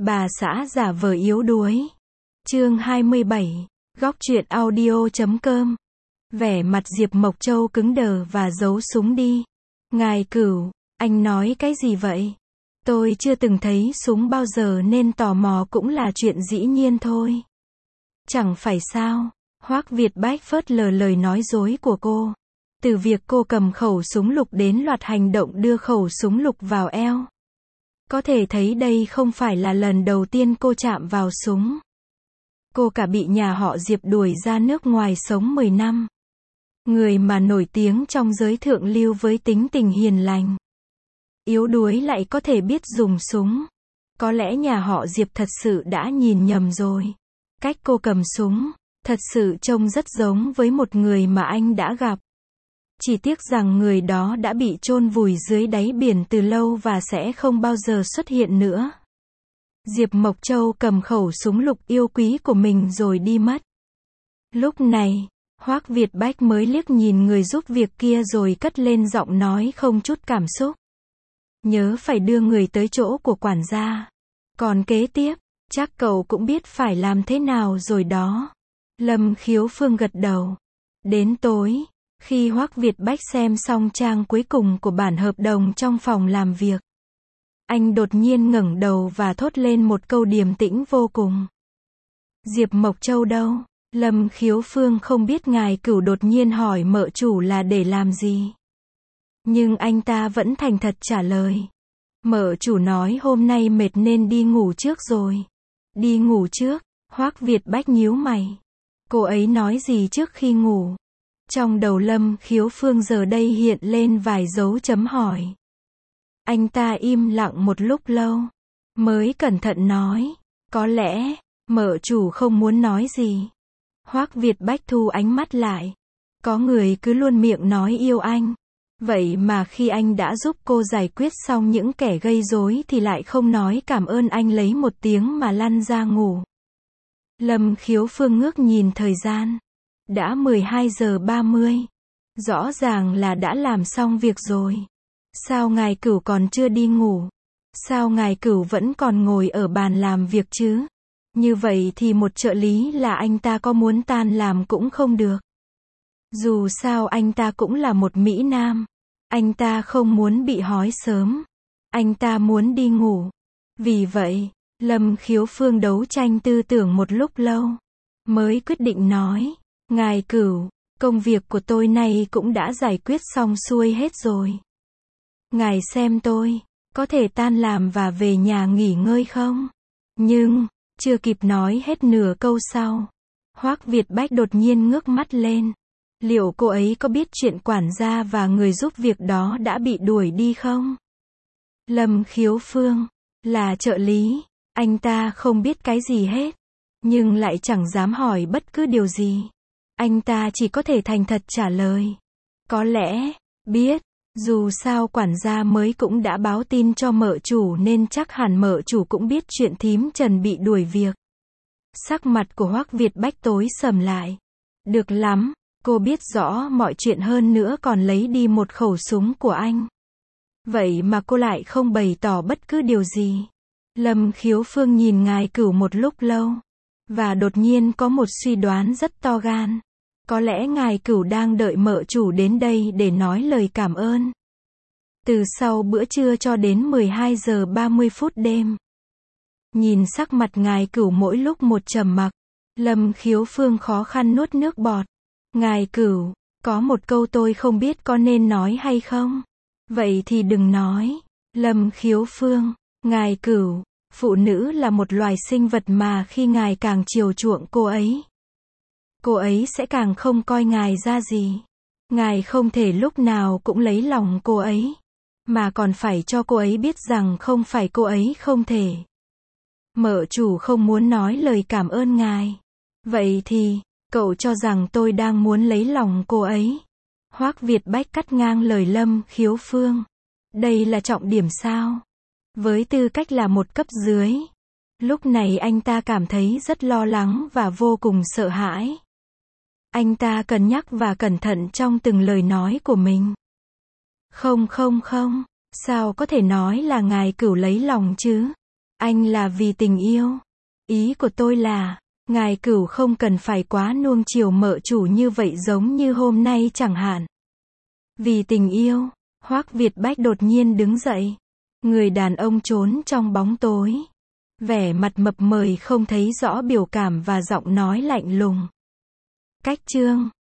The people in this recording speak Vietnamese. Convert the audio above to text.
Bà xã giả vờ yếu đuối. Chương 27. Góc truyện audio.com. Vẻ mặt Diệp Mộc Châu cứng đờ và giấu súng đi. Ngài Cửu, anh nói cái gì vậy? Tôi chưa từng thấy súng bao giờ nên tò mò cũng là chuyện dĩ nhiên thôi. Chẳng phải sao? Hoắc Việt Bách phớt lờ lời nói dối của cô. Từ việc cô cầm khẩu súng lục đến loạt hành động đưa khẩu súng lục vào eo. Có thể thấy đây không phải là lần đầu tiên cô chạm vào súng. Cô cả bị nhà họ Diệp đuổi ra nước ngoài sống 10 năm. Người mà nổi tiếng trong giới thượng lưu với tính tình hiền lành. Yếu đuối lại có thể biết dùng súng. Có lẽ nhà họ Diệp thật sự đã nhìn nhầm rồi. Cách cô cầm súng, thật sự trông rất giống với một người mà anh đã gặp. Chỉ tiếc rằng người đó đã bị chôn vùi dưới đáy biển từ lâu và sẽ không bao giờ xuất hiện nữa. Diệp Mộc Châu cầm khẩu súng lục yêu quý của mình rồi đi mất. Lúc này, Hoắc Việt Bách mới liếc nhìn người giúp việc kia rồi cất lên giọng nói không chút cảm xúc. Nhớ phải đưa người tới chỗ của quản gia. Còn kế tiếp, chắc cậu cũng biết phải làm thế nào rồi đó. Lâm Khiếu Phương gật đầu. Đến tối, khi Hoắc Việt Bách xem xong trang cuối cùng của bản hợp đồng trong phòng làm việc, anh đột nhiên ngẩng đầu và thốt lên một câu điềm tĩnh vô cùng. Diệp Mộc Châu đâu? Lâm Khiếu Phương không biết Ngài Cửu đột nhiên hỏi mợ chủ là để làm gì. Nhưng anh ta vẫn thành thật trả lời. Mợ chủ nói hôm nay mệt nên đi ngủ trước rồi. Đi ngủ trước? Hoắc Việt Bách nhíu mày. Cô ấy nói gì trước khi ngủ? Trong đầu Lâm Khiếu Phương giờ đây hiện lên vài dấu chấm hỏi. Anh ta im lặng một lúc lâu, mới cẩn thận nói, có lẽ, mợ chủ không muốn nói gì. Hoắc Việt Bách thu ánh mắt lại. Có người cứ luôn miệng nói yêu anh. Vậy mà khi anh đã giúp cô giải quyết xong những kẻ gây rối thì lại không nói cảm ơn anh lấy một tiếng mà lăn ra ngủ. Lâm Khiếu Phương ngước nhìn thời gian. Đã 12 giờ 30. Rõ ràng là đã làm xong việc rồi. Sao Ngài Cửu còn chưa đi ngủ? Sao Ngài Cửu vẫn còn ngồi ở bàn làm việc chứ? Như vậy thì một trợ lý là anh ta có muốn tan làm cũng không được. Dù sao anh ta cũng là một Mỹ Nam. Anh ta không muốn bị hói sớm. Anh ta muốn đi ngủ. Vì vậy, Lâm Khiếu Phương đấu tranh tư tưởng một lúc lâu. Mới quyết định nói. Ngài Cửu, công việc của tôi nay cũng đã giải quyết xong xuôi hết rồi. Ngài xem tôi, có thể tan làm và về nhà nghỉ ngơi không? Nhưng, chưa kịp nói hết nửa câu sau. Hoắc Việt Bách đột nhiên ngước mắt lên. Liệu cô ấy có biết chuyện quản gia và người giúp việc đó đã bị đuổi đi không? Lâm Khiếu Phương, là trợ lý, anh ta không biết cái gì hết. Nhưng lại chẳng dám hỏi bất cứ điều gì. Anh ta chỉ có thể thành thật trả lời. Có lẽ, biết, dù sao quản gia mới cũng đã báo tin cho mợ chủ nên chắc hẳn mợ chủ cũng biết chuyện thím Trần bị đuổi việc. Sắc mặt của Hoắc Việt Bách tối sầm lại. Được lắm, cô biết rõ mọi chuyện hơn nữa còn lấy đi một khẩu súng của anh. Vậy mà cô lại không bày tỏ bất cứ điều gì. Lâm Khiếu Phương nhìn Ngài Cửu một lúc lâu. Và đột nhiên có một suy đoán rất to gan. Có lẽ Ngài Cửu đang đợi mợ chủ đến đây để nói lời cảm ơn. Từ sau bữa trưa cho đến 12 giờ 30 phút đêm. Nhìn sắc mặt Ngài Cửu mỗi lúc một trầm mặc. Lâm Khiếu Phương khó khăn nuốt nước bọt. Ngài Cửu, có một câu tôi không biết có nên nói hay không? Vậy thì đừng nói. Lâm Khiếu Phương, Ngài Cửu, phụ nữ là một loài sinh vật mà khi ngài càng chiều chuộng cô ấy sẽ càng không coi ngài ra gì. Ngài không thể lúc nào cũng lấy lòng cô ấy, mà còn phải cho cô ấy biết rằng không phải cô ấy không thể. Mợ chủ không muốn nói lời cảm ơn ngài. Vậy thì, cậu cho rằng tôi đang muốn lấy lòng cô ấy. Hoắc Việt Bách cắt ngang lời Lâm Khiếu Phương. Đây là trọng điểm sao? Với tư cách là một cấp dưới, lúc này anh ta cảm thấy rất lo lắng và vô cùng sợ hãi. Anh ta cân nhắc và cẩn thận trong từng lời nói của mình. Không, sao có thể nói là Ngài Cửu lấy lòng chứ? Anh là vì tình yêu. Ý của tôi là, ngài Cửu không cần phải quá nuông chiều mợ chủ như vậy giống như hôm nay chẳng hạn. Vì tình yêu, Hoắc Việt Bách đột nhiên đứng dậy. Người đàn ông trốn trong bóng tối. Vẻ mặt mập mời không thấy rõ biểu cảm và giọng nói lạnh lùng. Cách chương